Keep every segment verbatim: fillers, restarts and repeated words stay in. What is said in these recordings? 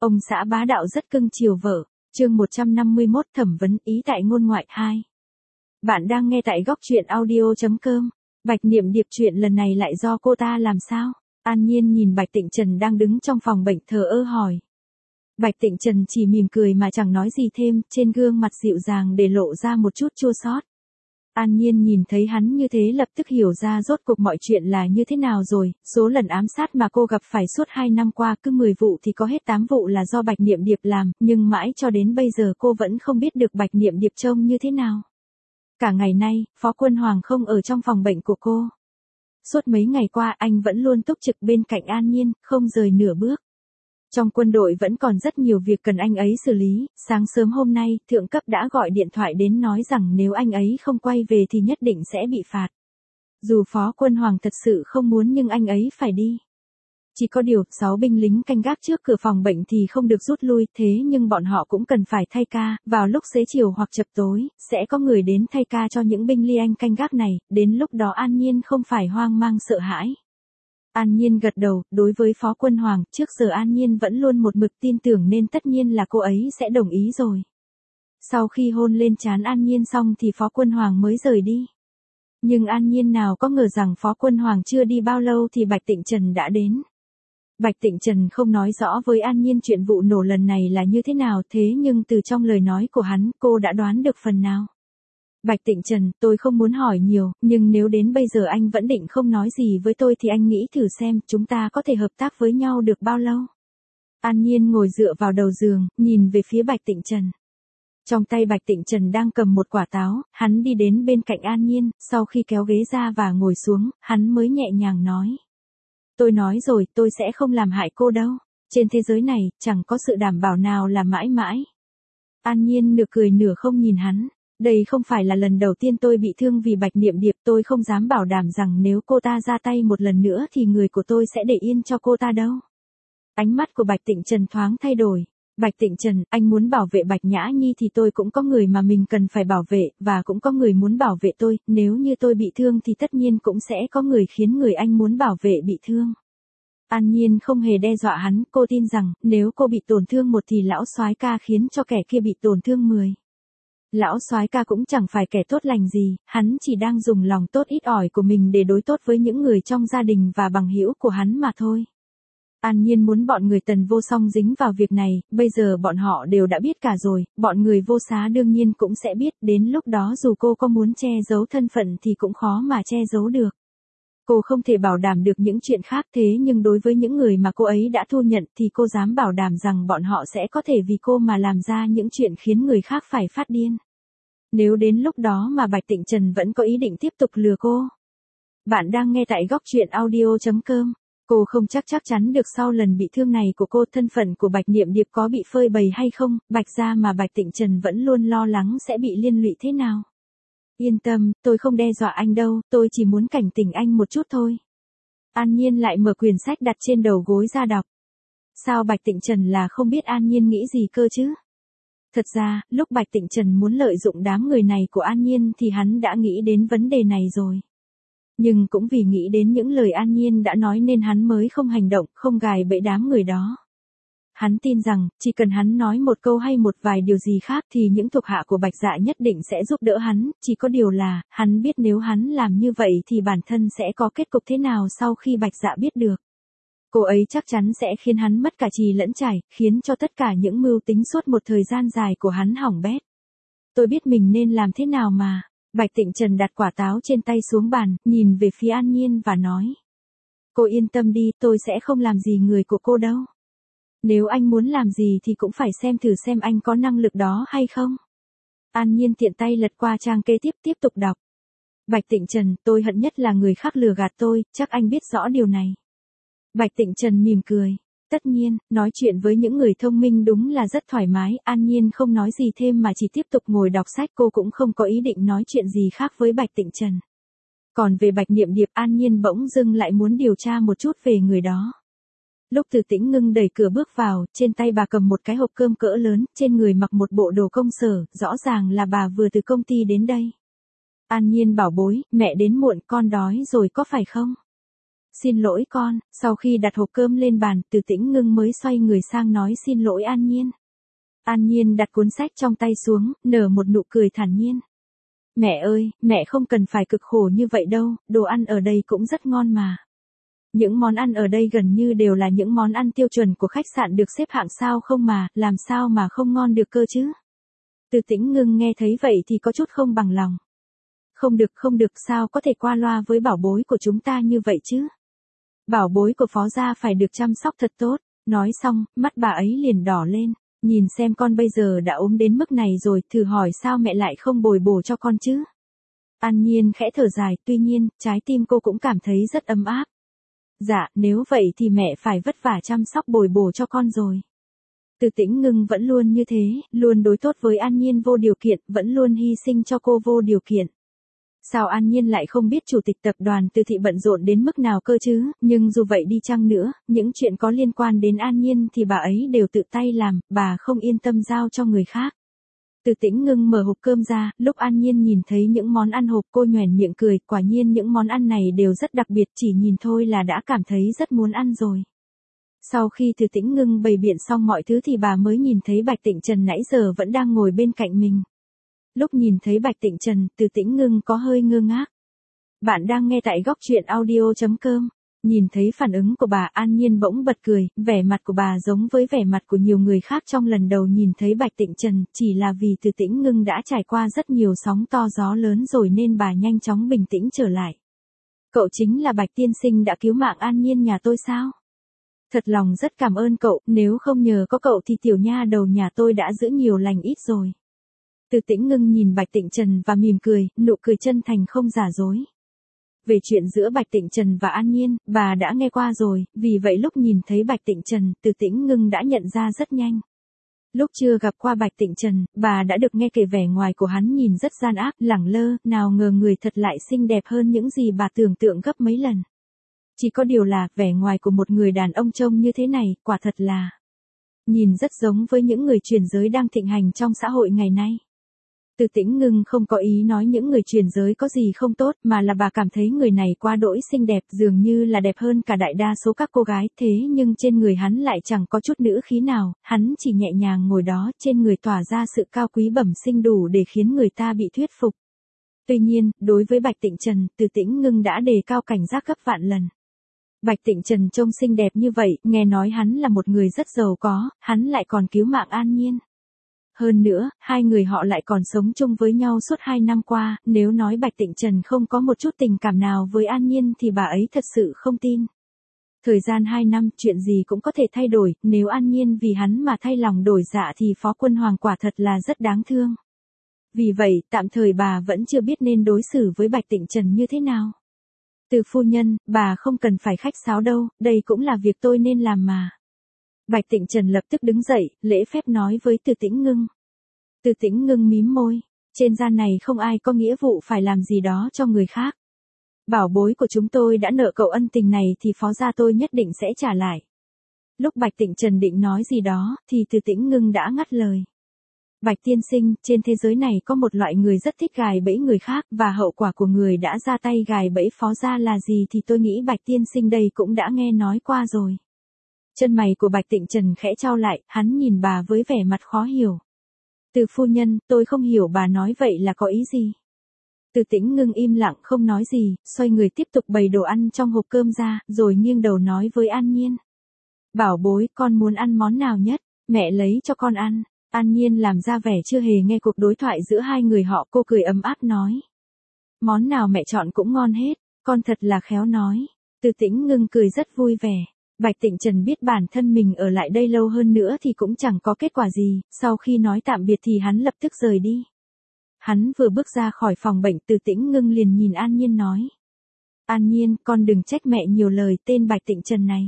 Ông xã bá đạo rất cưng chiều vợ. Chương một trăm năm mươi mốt thẩm vấn ý tại ngôn ngoại hai. Bạn đang nghe tại góc truyện audio chấm com. Bạch Niệm Điệp chuyện lần này lại do cô ta làm sao? An Nhiên nhìn Bạch Tịnh Trần đang đứng trong phòng bệnh thờ ơ hỏi. Bạch Tịnh Trần chỉ mỉm cười mà chẳng nói gì thêm, trên gương mặt dịu dàng để lộ ra một chút chua xót. An Nhiên nhìn thấy hắn như thế lập tức hiểu ra rốt cuộc mọi chuyện là như thế nào rồi, số lần ám sát mà cô gặp phải suốt hai năm qua cứ mười vụ thì có hết tám vụ là do Bạch Niệm Điệp làm, nhưng mãi cho đến bây giờ cô vẫn không biết được Bạch Niệm Điệp trông như thế nào. Cả ngày nay, Phó Quân Hoàng không ở trong phòng bệnh của cô. Suốt mấy ngày qua anh vẫn luôn túc trực bên cạnh An Nhiên, không rời nửa bước. Trong quân đội vẫn còn rất nhiều việc cần anh ấy xử lý, sáng sớm hôm nay, thượng cấp đã gọi điện thoại đến nói rằng nếu anh ấy không quay về thì nhất định sẽ bị phạt. Dù Phó Quân Hoàng thật sự không muốn nhưng anh ấy phải đi. Chỉ có điều, sáu binh lính canh gác trước cửa phòng bệnh thì không được rút lui, thế nhưng bọn họ cũng cần phải thay ca, vào lúc xế chiều hoặc chập tối, sẽ có người đến thay ca cho những binh lính anh canh gác này, đến lúc đó An Nhiên không phải hoang mang sợ hãi. An Nhiên gật đầu, đối với Phó Quân Hoàng, trước giờ An Nhiên vẫn luôn một mực tin tưởng nên tất nhiên là cô ấy sẽ đồng ý rồi. Sau khi hôn lên trán An Nhiên xong thì Phó Quân Hoàng mới rời đi. Nhưng An Nhiên nào có ngờ rằng Phó Quân Hoàng chưa đi bao lâu thì Bạch Tịnh Trần đã đến. Bạch Tịnh Trần không nói rõ với An Nhiên chuyện vụ nổ lần này là như thế nào, thế nhưng từ trong lời nói của hắn cô đã đoán được phần nào. Bạch Tịnh Trần, tôi không muốn hỏi nhiều, nhưng nếu đến bây giờ anh vẫn định không nói gì với tôi thì anh nghĩ thử xem chúng ta có thể hợp tác với nhau được bao lâu. An Nhiên ngồi dựa vào đầu giường, nhìn về phía Bạch Tịnh Trần. Trong tay Bạch Tịnh Trần đang cầm một quả táo, hắn đi đến bên cạnh An Nhiên, sau khi kéo ghế ra và ngồi xuống, hắn mới nhẹ nhàng nói. Tôi nói rồi, tôi sẽ không làm hại cô đâu. Trên thế giới này, chẳng có sự đảm bảo nào là mãi mãi. An Nhiên nửa cười nửa không nhìn hắn. Đây không phải là lần đầu tiên tôi bị thương vì Bạch Niệm Điệp, tôi không dám bảo đảm rằng nếu cô ta ra tay một lần nữa thì người của tôi sẽ để yên cho cô ta đâu. Ánh mắt của Bạch Tịnh Trần thoáng thay đổi. Bạch Tịnh Trần, anh muốn bảo vệ Bạch Nhã Nhi thì tôi cũng có người mà mình cần phải bảo vệ, và cũng có người muốn bảo vệ tôi, nếu như tôi bị thương thì tất nhiên cũng sẽ có người khiến người anh muốn bảo vệ bị thương. An Nhiên không hề đe dọa hắn, cô tin rằng, nếu cô bị tổn thương một thì lão soái ca khiến cho kẻ kia bị tổn thương mười. Lão soái ca cũng chẳng phải kẻ tốt lành gì, hắn chỉ đang dùng lòng tốt ít ỏi của mình để đối tốt với những người trong gia đình và bằng hữu của hắn mà thôi. An Nhiên muốn bọn người Tần Vô Song dính vào việc này, bây giờ bọn họ đều đã biết cả rồi, bọn người Vô Xá đương nhiên cũng sẽ biết, đến lúc đó dù cô có muốn che giấu thân phận thì cũng khó mà che giấu được. Cô không thể bảo đảm được những chuyện khác, thế nhưng đối với những người mà cô ấy đã thu nhận thì cô dám bảo đảm rằng bọn họ sẽ có thể vì cô mà làm ra những chuyện khiến người khác phải phát điên. Nếu đến lúc đó mà Bạch Tịnh Trần vẫn có ý định tiếp tục lừa cô. Bạn đang nghe tại góc truyện audio chấm com. Cô không chắc chắc chắn được sau lần bị thương này của cô thân phận của Bạch Niệm Điệp có bị phơi bày hay không, Bạch gia mà Bạch Tịnh Trần vẫn luôn lo lắng sẽ bị liên lụy thế nào. Yên tâm, tôi không đe dọa anh đâu, tôi chỉ muốn cảnh tỉnh anh một chút thôi. An Nhiên lại mở quyển sách đặt trên đầu gối ra đọc. Sao Bạch Tịnh Trần là không biết An Nhiên nghĩ gì cơ chứ? Thật ra, lúc Bạch Tịnh Trần muốn lợi dụng đám người này của An Nhiên thì hắn đã nghĩ đến vấn đề này rồi. Nhưng cũng vì nghĩ đến những lời An Nhiên đã nói nên hắn mới không hành động, không gài bẫy đám người đó. Hắn tin rằng, chỉ cần hắn nói một câu hay một vài điều gì khác thì những thuộc hạ của Bạch Dạ nhất định sẽ giúp đỡ hắn, chỉ có điều là, hắn biết nếu hắn làm như vậy thì bản thân sẽ có kết cục thế nào sau khi Bạch Dạ biết được. Cô ấy chắc chắn sẽ khiến hắn mất cả trì lẫn trải, khiến cho tất cả những mưu tính suốt một thời gian dài của hắn hỏng bét. Tôi biết mình nên làm thế nào mà. Bạch Tịnh Trần đặt quả táo trên tay xuống bàn, nhìn về phía An Nhiên và nói. Cô yên tâm đi, tôi sẽ không làm gì người của cô đâu. Nếu anh muốn làm gì thì cũng phải xem thử xem anh có năng lực đó hay không. An Nhiên tiện tay lật qua trang kế tiếp tiếp tục đọc. Bạch Tịnh Trần, tôi hận nhất là người khác lừa gạt tôi, chắc anh biết rõ điều này. Bạch Tịnh Trần mỉm cười. Tất nhiên, nói chuyện với những người thông minh đúng là rất thoải mái, An Nhiên không nói gì thêm mà chỉ tiếp tục ngồi đọc sách, cô cũng không có ý định nói chuyện gì khác với Bạch Tịnh Trần. Còn về Bạch Niệm Điệp, An Nhiên bỗng dưng lại muốn điều tra một chút về người đó. Lúc Từ Tĩnh Ngưng đẩy cửa bước vào, trên tay bà cầm một cái hộp cơm cỡ lớn, trên người mặc một bộ đồ công sở, rõ ràng là bà vừa từ công ty đến đây. An Nhiên bảo bối, mẹ đến muộn, con đói rồi có phải không? Xin lỗi con, sau khi đặt hộp cơm lên bàn, Từ Tĩnh Ngưng mới xoay người sang nói xin lỗi An Nhiên. An Nhiên đặt cuốn sách trong tay xuống, nở một nụ cười thản nhiên. Mẹ ơi, mẹ không cần phải cực khổ như vậy đâu, đồ ăn ở đây cũng rất ngon mà. Những món ăn ở đây gần như đều là những món ăn tiêu chuẩn của khách sạn được xếp hạng sao không mà, làm sao mà không ngon được cơ chứ. Từ Tĩnh Ngưng nghe thấy vậy thì có chút không bằng lòng. Không được không được, sao có thể qua loa với bảo bối của chúng ta như vậy chứ. Bảo bối của phó gia phải được chăm sóc thật tốt. Nói xong, mắt bà ấy liền đỏ lên. Nhìn xem con bây giờ đã ốm đến mức này rồi, thử hỏi sao mẹ lại không bồi bổ cho con chứ. An Nhiên khẽ thở dài, tuy nhiên, trái tim cô cũng cảm thấy rất ấm áp. Dạ, nếu vậy thì mẹ phải vất vả chăm sóc bồi bổ cho con rồi. Từ Tĩnh Ngưng vẫn luôn như thế, luôn đối tốt với An Nhiên vô điều kiện, vẫn luôn hy sinh cho cô vô điều kiện. Sao An Nhiên lại không biết chủ tịch tập đoàn Từ Thị bận rộn đến mức nào cơ chứ, nhưng dù vậy đi chăng nữa, những chuyện có liên quan đến An Nhiên thì bà ấy đều tự tay làm, bà không yên tâm giao cho người khác. Từ Tĩnh Ngưng mở hộp cơm ra, lúc An Nhiên nhìn thấy những món ăn hộp cô nhoẻn miệng cười, quả nhiên những món ăn này đều rất đặc biệt, chỉ nhìn thôi là đã cảm thấy rất muốn ăn rồi. Sau khi Từ Tĩnh Ngưng bày biện xong mọi thứ thì bà mới nhìn thấy Bạch Tịnh Trần nãy giờ vẫn đang ngồi bên cạnh mình. Lúc nhìn thấy Bạch Tịnh Trần, Từ Tĩnh Ngưng có hơi ngơ ngác. Bạn đang nghe tại góc truyện audio chấm com. Nhìn thấy phản ứng của bà, An Nhiên bỗng bật cười, vẻ mặt của bà giống với vẻ mặt của nhiều người khác trong lần đầu nhìn thấy Bạch Tịnh Trần, chỉ là vì Từ Tĩnh Ngưng đã trải qua rất nhiều sóng to gió lớn rồi nên bà nhanh chóng bình tĩnh trở lại. Cậu chính là Bạch tiên sinh đã cứu mạng An Nhiên nhà tôi sao? Thật lòng rất cảm ơn cậu, nếu không nhờ có cậu thì tiểu nha đầu nhà tôi đã giữ nhiều lành ít rồi. Từ Tĩnh Ngưng nhìn Bạch Tịnh Trần và mỉm cười, nụ cười chân thành không giả dối. Về chuyện giữa Bạch Tịnh Trần và An Nhiên, bà đã nghe qua rồi, vì vậy lúc nhìn thấy Bạch Tịnh Trần, Từ Tĩnh Ngưng đã nhận ra rất nhanh. Lúc chưa gặp qua Bạch Tịnh Trần, bà đã được nghe kể vẻ ngoài của hắn nhìn rất gian ác, lẳng lơ, nào ngờ người thật lại xinh đẹp hơn những gì bà tưởng tượng gấp mấy lần. Chỉ có điều là, vẻ ngoài của một người đàn ông trông như thế này, quả thật là nhìn rất giống với những người truyền giới đang thịnh hành trong xã hội ngày nay. Từ Tĩnh Ngưng không có ý nói những người truyền giới có gì không tốt, mà là bà cảm thấy người này quá đỗi xinh đẹp, dường như là đẹp hơn cả đại đa số các cô gái, thế nhưng trên người hắn lại chẳng có chút nữ khí nào, hắn chỉ nhẹ nhàng ngồi đó, trên người tỏa ra sự cao quý bẩm sinh đủ để khiến người ta bị thuyết phục. Tuy nhiên, đối với Bạch Tịnh Trần, Từ Tĩnh Ngưng đã đề cao cảnh giác gấp vạn lần. Bạch Tịnh Trần trông xinh đẹp như vậy, nghe nói hắn là một người rất giàu có, hắn lại còn cứu mạng An Nhiên. Hơn nữa, hai người họ lại còn sống chung với nhau suốt hai năm qua, nếu nói Bạch Tịnh Trần không có một chút tình cảm nào với An Nhiên thì bà ấy thật sự không tin. Thời gian hai năm, chuyện gì cũng có thể thay đổi, nếu An Nhiên vì hắn mà thay lòng đổi dạ thì Phó Quân Hoàng quả thật là rất đáng thương. Vì vậy, tạm thời bà vẫn chưa biết nên đối xử với Bạch Tịnh Trần như thế nào. Từ phu nhân, bà không cần phải khách sáo đâu, đây cũng là việc tôi nên làm mà. Bạch Tịnh Trần lập tức đứng dậy, lễ phép nói với Từ Tĩnh Ngưng. Từ Tĩnh Ngưng mím môi, trên gian này không ai có nghĩa vụ phải làm gì đó cho người khác. Bảo bối của chúng tôi đã nợ cậu ân tình này thì phó gia tôi nhất định sẽ trả lại. Lúc Bạch Tịnh Trần định nói gì đó, thì Từ Tĩnh Ngưng đã ngắt lời. Bạch tiên sinh, trên thế giới này có một loại người rất thích gài bẫy người khác, và hậu quả của người đã ra tay gài bẫy phó gia là gì thì tôi nghĩ Bạch tiên sinh đây cũng đã nghe nói qua rồi. Chân mày của Bạch Tịnh Trần khẽ chau lại, hắn nhìn bà với vẻ mặt khó hiểu. Từ phu nhân, tôi không hiểu bà nói vậy là có ý gì. Từ Tĩnh Ngưng im lặng không nói gì, xoay người tiếp tục bày đồ ăn trong hộp cơm ra, rồi nghiêng đầu nói với An Nhiên. Bảo bối, con muốn ăn món nào nhất, mẹ lấy cho con ăn. An Nhiên làm ra vẻ chưa hề nghe cuộc đối thoại giữa hai người họ, cô cười ấm áp nói. Món nào mẹ chọn cũng ngon hết, con thật là khéo nói. Từ Tĩnh Ngưng cười rất vui vẻ. Bạch Tịnh Trần biết bản thân mình ở lại đây lâu hơn nữa thì cũng chẳng có kết quả gì, sau khi nói tạm biệt thì hắn lập tức rời đi. Hắn vừa bước ra khỏi phòng bệnh, Từ Tĩnh Ngưng liền nhìn An Nhiên nói. An Nhiên, con đừng trách mẹ nhiều lời tên Bạch Tịnh Trần này.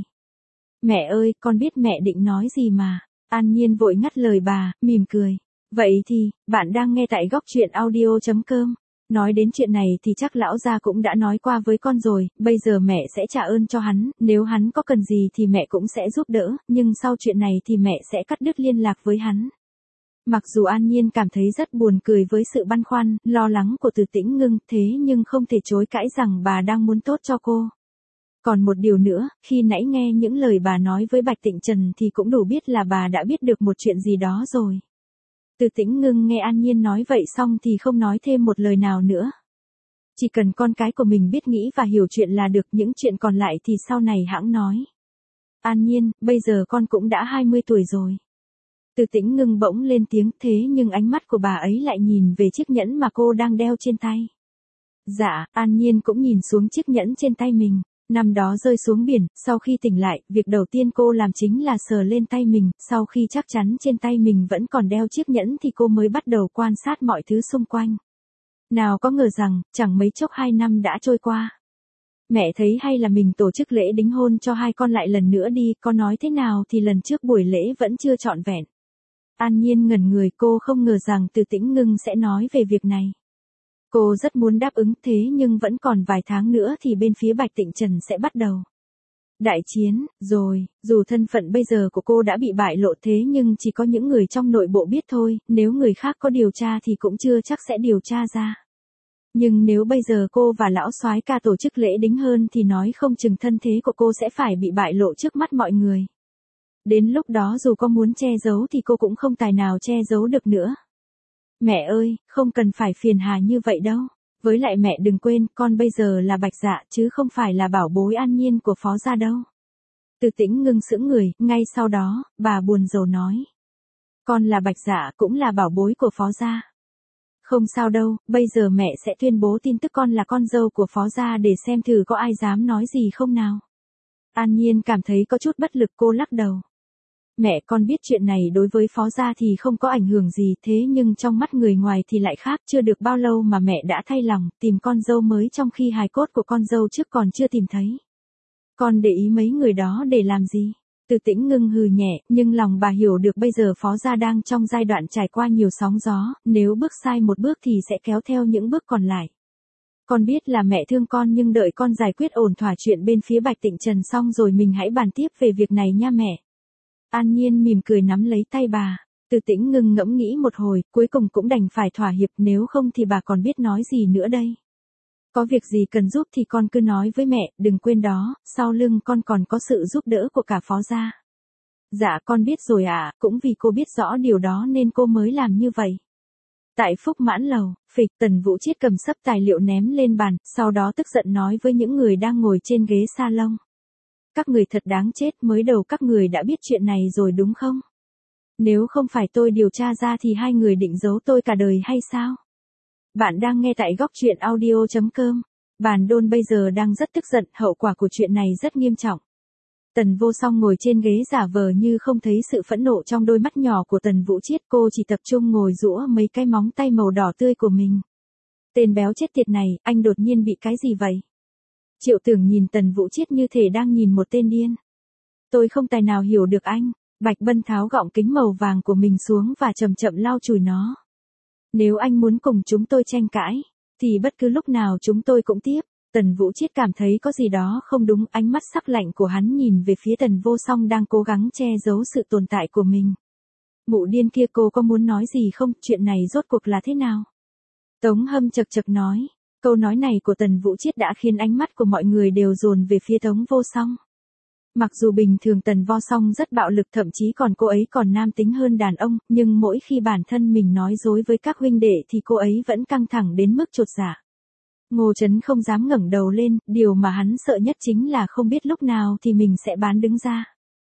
Mẹ ơi, con biết mẹ định nói gì mà. An Nhiên vội ngắt lời bà, mỉm cười. Vậy thì, bạn đang nghe tại góc truyện audio chấm com. Nói đến chuyện này thì chắc lão gia cũng đã nói qua với con rồi, bây giờ mẹ sẽ trả ơn cho hắn, nếu hắn có cần gì thì mẹ cũng sẽ giúp đỡ, nhưng sau chuyện này thì mẹ sẽ cắt đứt liên lạc với hắn. Mặc dù An Nhiên cảm thấy rất buồn cười với sự băn khoăn, lo lắng của Từ Tĩnh Ngưng, thế nhưng không thể chối cãi rằng bà đang muốn tốt cho cô. Còn một điều nữa, khi nãy nghe những lời bà nói với Bạch Tịnh Trần thì cũng đủ biết là bà đã biết được một chuyện gì đó rồi. Từ Tĩnh Ngưng nghe An Nhiên nói vậy xong thì không nói thêm một lời nào nữa. Chỉ cần con cái của mình biết nghĩ và hiểu chuyện là được, những chuyện còn lại thì sau này hãng nói. An Nhiên, bây giờ con cũng đã hai mươi tuổi rồi. Từ Tĩnh Ngưng bỗng lên tiếng, thế nhưng ánh mắt của bà ấy lại nhìn về chiếc nhẫn mà cô đang đeo trên tay. Dạ, An Nhiên cũng nhìn xuống chiếc nhẫn trên tay mình. Năm đó rơi xuống biển, sau khi tỉnh lại, việc đầu tiên cô làm chính là sờ lên tay mình, sau khi chắc chắn trên tay mình vẫn còn đeo chiếc nhẫn thì cô mới bắt đầu quan sát mọi thứ xung quanh. Nào có ngờ rằng, chẳng mấy chốc hai năm đã trôi qua. Mẹ thấy hay là mình tổ chức lễ đính hôn cho hai con lại lần nữa đi, con nói thế nào thì lần trước buổi lễ vẫn chưa trọn vẹn. An Nhiên ngẩn người, cô không ngờ rằng Từ Tĩnh Ngưng sẽ nói về việc này. Cô rất muốn đáp ứng thế nhưng vẫn còn vài tháng nữa thì bên phía Bạch Tịnh Trần sẽ bắt đầu đại chiến, rồi, dù thân phận bây giờ của cô đã bị bại lộ thế nhưng chỉ có những người trong nội bộ biết thôi, nếu người khác có điều tra thì cũng chưa chắc sẽ điều tra ra. Nhưng nếu bây giờ cô và lão soái ca tổ chức lễ đính hôn thì nói không chừng thân thế của cô sẽ phải bị bại lộ trước mắt mọi người. Đến lúc đó dù có muốn che giấu thì cô cũng không tài nào che giấu được nữa. Mẹ ơi, không cần phải phiền hà như vậy đâu. Với lại mẹ đừng quên, con bây giờ là Bạch Dạ chứ không phải là bảo bối An Nhiên của Phó gia đâu. Từ Tĩnh Ngưng sững người, ngay sau đó, bà buồn rầu nói. Con là Bạch Dạ cũng là bảo bối của Phó gia. Không sao đâu, bây giờ mẹ sẽ tuyên bố tin tức con là con dâu của Phó gia để xem thử có ai dám nói gì không nào. An Nhiên cảm thấy có chút bất lực, cô lắc đầu. Mẹ con biết chuyện này đối với Phó gia thì không có ảnh hưởng gì, thế nhưng trong mắt người ngoài thì lại khác, chưa được bao lâu mà mẹ đã thay lòng, tìm con dâu mới trong khi hài cốt của con dâu trước còn chưa tìm thấy. Con để ý mấy người đó để làm gì? Từ Tĩnh Ngưng hừ nhẹ, nhưng lòng bà hiểu được bây giờ Phó gia đang trong giai đoạn trải qua nhiều sóng gió, nếu bước sai một bước thì sẽ kéo theo những bước còn lại. Con biết là mẹ thương con nhưng đợi con giải quyết ổn thỏa chuyện bên phía Bạch Tịnh Trần xong rồi mình hãy bàn tiếp về việc này nha mẹ. An Nhiên mỉm cười nắm lấy tay bà. Từ Tĩnh Ngưng ngẫm nghĩ một hồi, cuối cùng cũng đành phải thỏa hiệp, nếu không thì bà còn biết nói gì nữa đây. Có việc gì cần giúp thì con cứ nói với mẹ, đừng quên đó, sau lưng con còn có sự giúp đỡ của cả Phó gia. Dạ con biết rồi ạ, à, cũng vì cô biết rõ điều đó nên cô mới làm như vậy. Tại Phúc Mãn Lầu, phịch, Tần Vũ Chiết cầm sấp tài liệu ném lên bàn, sau đó tức giận nói với những người đang ngồi trên ghế salon. Các người thật đáng chết, mới đầu các người đã biết chuyện này rồi đúng không? Nếu không phải tôi điều tra ra thì hai người định giấu tôi cả đời hay sao? Bạn đang nghe tại góc truyện audio chấm com. Bàn Đôn bây giờ đang rất tức giận, hậu quả của chuyện này rất nghiêm trọng. Tần Vô Song ngồi trên ghế giả vờ như không thấy sự phẫn nộ trong đôi mắt nhỏ của Tần Vũ Chiết, cô chỉ tập trung ngồi giũa mấy cái móng tay màu đỏ tươi của mình. Tên béo chết tiệt này, anh đột nhiên bị cái gì vậy? Triệu Tưởng nhìn Tần Vũ Chiết như thể đang nhìn một tên điên. Tôi không tài nào hiểu được anh. Bạch Bân tháo gọng kính màu vàng của mình xuống và chậm chậm lau chùi nó. Nếu anh muốn cùng chúng tôi tranh cãi, thì bất cứ lúc nào chúng tôi cũng tiếp. Tần Vũ Chiết cảm thấy có gì đó không đúng, ánh mắt sắc lạnh của hắn nhìn về phía Tần Vô Song đang cố gắng che giấu sự tồn tại của mình. Mụ điên kia, cô có muốn nói gì không, chuyện này rốt cuộc là thế nào? Tống Hâm chật chật nói. Câu nói này của Tần Vũ Chiết đã khiến ánh mắt của mọi người đều dồn về phía Tống Vô Song. Mặc dù bình thường Tần Vô Song rất bạo lực, thậm chí còn cô ấy còn nam tính hơn đàn ông, nhưng mỗi khi bản thân mình nói dối với các huynh đệ thì cô ấy vẫn căng thẳng đến mức chột dạ. Ngô Chấn không dám ngẩng đầu lên, điều mà hắn sợ nhất chính là không biết lúc nào thì mình sẽ bán đứng ra.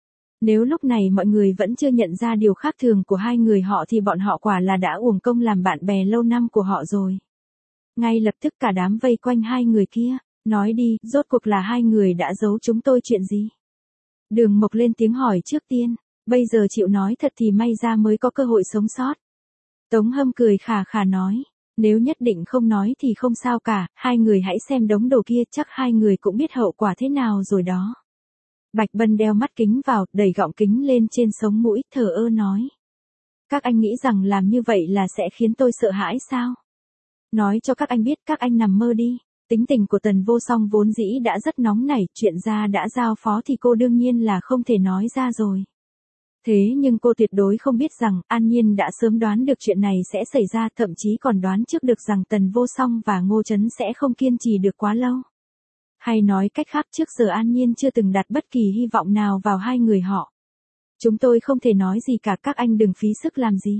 Nếu lúc này mọi người vẫn chưa nhận ra điều khác thường của hai người họ thì bọn họ quả là đã uổng công làm bạn bè lâu năm của họ rồi. Ngay lập tức cả đám vây quanh hai người kia, nói đi, rốt cuộc là hai người đã giấu chúng tôi chuyện gì? Đường Mộc lên tiếng hỏi trước tiên, bây giờ chịu nói thật thì may ra mới có cơ hội sống sót. Tống Hâm cười khà khà nói, nếu nhất định không nói thì không sao cả, hai người hãy xem đống đồ kia, chắc hai người cũng biết hậu quả thế nào rồi đó. Bạch Bân đeo mắt kính vào, đẩy gọng kính lên trên sống mũi, thờ ơ nói. Các anh nghĩ rằng làm như vậy là sẽ khiến tôi sợ hãi sao? Nói cho các anh biết, các anh nằm mơ đi. Tính tình của Tần Vô Song vốn dĩ đã rất nóng nảy, chuyện ra đã giao phó thì cô đương nhiên là không thể nói ra rồi. Thế nhưng cô tuyệt đối không biết rằng, An Nhiên đã sớm đoán được chuyện này sẽ xảy ra, thậm chí còn đoán trước được rằng Tần Vô Song và Ngô Chấn sẽ không kiên trì được quá lâu. Hay nói cách khác trước giờ An Nhiên chưa từng đặt bất kỳ hy vọng nào vào hai người họ. Chúng tôi không thể nói gì cả, các anh đừng phí sức làm gì.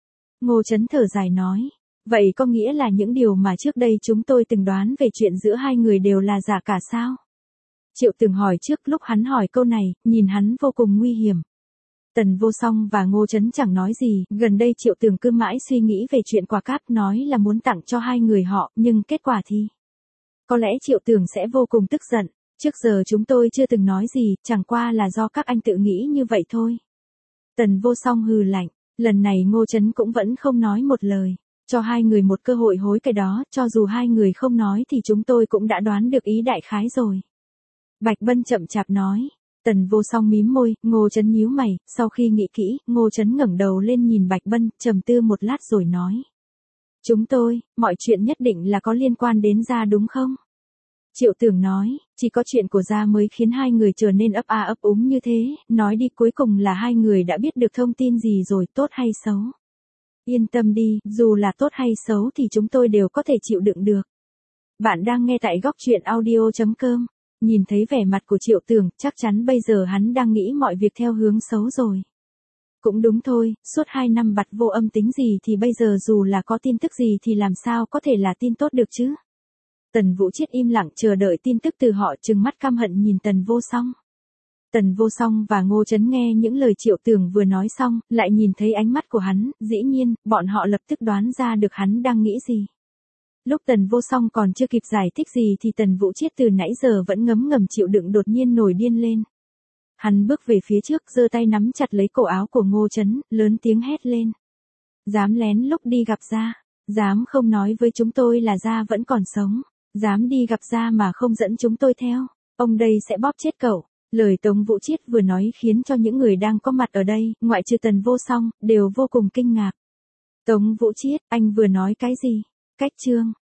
Ngô Chấn thở dài nói. Vậy có nghĩa là những điều mà trước đây chúng tôi từng đoán về chuyện giữa hai người đều là giả cả sao? Triệu Tường hỏi trước, lúc hắn hỏi câu này, nhìn hắn vô cùng nguy hiểm. Tần Vô Song và Ngô Chấn chẳng nói gì, gần đây Triệu Tường cứ mãi suy nghĩ về chuyện quà cáp, nói là muốn tặng cho hai người họ, nhưng kết quả thì... Có lẽ Triệu Tường sẽ vô cùng tức giận, trước giờ chúng tôi chưa từng nói gì, chẳng qua là do các anh tự nghĩ như vậy thôi. Tần Vô Song hừ lạnh, lần này Ngô Chấn cũng vẫn không nói một lời, cho hai người một cơ hội hối cái đó, cho dù hai người không nói thì chúng tôi cũng đã đoán được ý đại khái rồi. Bạch Bân chậm chạp nói. Tần Vô Song mím môi, Ngô Chấn nhíu mày, sau khi nghĩ kỹ, Ngô Chấn ngẩng đầu lên nhìn Bạch Bân, trầm tư một lát rồi nói. Chúng tôi, mọi chuyện nhất định là có liên quan đến Gia đúng không? Triệu Tường nói, chỉ có chuyện của Gia mới khiến hai người trở nên ấp a ấp úng như thế, nói đi cuối cùng là hai người đã biết được thông tin gì rồi, tốt hay xấu. Yên tâm đi, dù là tốt hay xấu thì chúng tôi đều có thể chịu đựng được. Bạn đang nghe tại góc truyện audio chấm com. Nhìn thấy vẻ mặt của Triệu Tường, chắc chắn bây giờ hắn đang nghĩ mọi việc theo hướng xấu rồi. Cũng đúng thôi, suốt hai năm bặt vô âm tính gì thì bây giờ dù là có tin tức gì thì làm sao có thể là tin tốt được chứ. Tần Vũ Chiết im lặng chờ đợi tin tức từ họ, trừng mắt căm hận nhìn Tần Vô Song. Tần Vô Song và Ngô Chấn nghe những lời Triệu Tường vừa nói xong, lại nhìn thấy ánh mắt của hắn, dĩ nhiên, bọn họ lập tức đoán ra được hắn đang nghĩ gì. Lúc Tần Vô Song còn chưa kịp giải thích gì thì Tần Vũ Chiết từ nãy giờ vẫn ngấm ngầm chịu đựng đột nhiên nổi điên lên. Hắn bước về phía trước, giơ tay nắm chặt lấy cổ áo của Ngô Chấn, lớn tiếng hét lên. Dám lén lúc đi gặp Gia, dám không nói với chúng tôi là Gia vẫn còn sống, dám đi gặp Gia mà không dẫn chúng tôi theo, ông đây sẽ bóp chết cậu. Lời Tống Vũ Chiết vừa nói khiến cho những người đang có mặt ở đây, ngoại trừ Tần Vô Song, đều vô cùng kinh ngạc. Tống Vũ Chiết, anh vừa nói cái gì? Cách chương